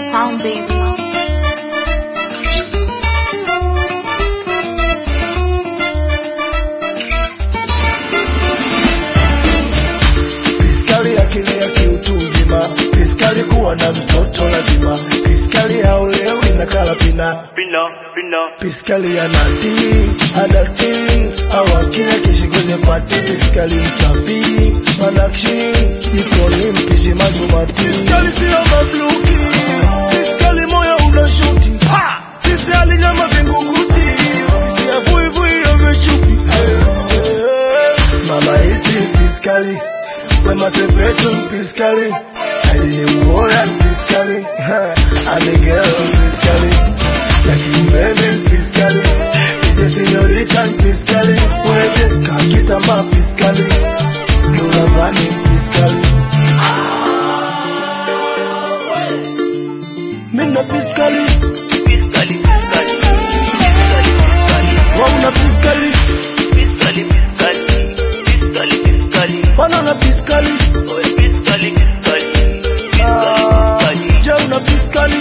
Sound baby. Piskali akili ya kiutu uzima, piskali kuwa na mtoto lazima, piskali haulewi na kalapina, piskali ya natii, adatii, awakia kishi kwenye pati, piskali msafi, manakshi, jikoni mpishi majumati, piskali siyo mabluki, piskali moyo unashuti, piskali nyama vinguguti, pisia vui vui ya mechupi, mama iti piskali, Wema sepetu piskali, Adini uoya piskali, Abigail piskali, Lakini baby piskali, Ije senyorita piskali, Weje skakita ma piskali, Lula bani piskali. Mina piskali, Wauna piskali, Banana piskali, Jauna piskali.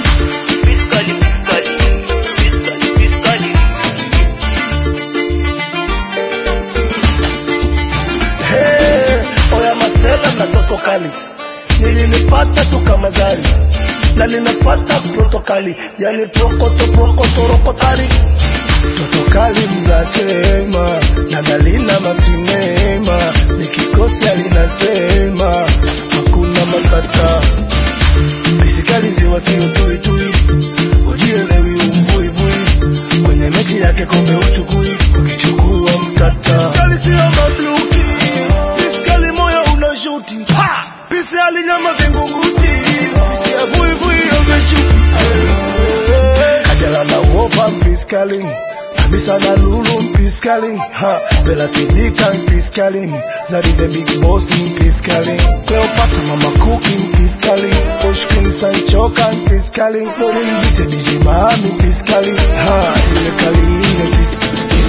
Hey, oya masela na toto kali, nilinipata tu kama zari, na ninapata protokali, yani prokoto rokotari. Toto kali mzachema, na dalina masinema, nikikosi alinasema, hakuna makata. Pisikali ziwa siyo tui tui, ujielewi umbui bui, kwenye mechi yake kombe uchukui, ukichukua mkata. Pisikali siyo mabluki, pisikali moyo unashuti, pisikali nyama vingunguti, pisia vui vui ya mechupi. Kajala na wopa pisikali, Kabisa na lulu piskali, Bella Sidika piskali, Zari the big boss piskali, Cleopatra mama cooking piskali, Pushkin Sanchoka piskali, Lorin bise DJ Mahami piskali, ile kali ile piskali.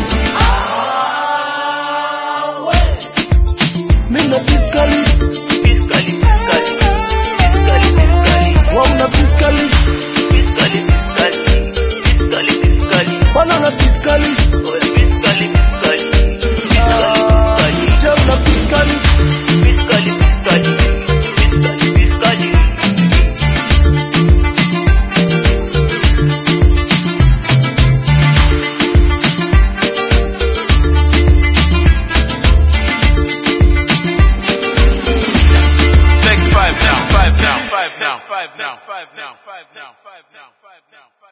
Mina piskali, Wauna piskali, Banana piskali, Jauna piskali. Take five now.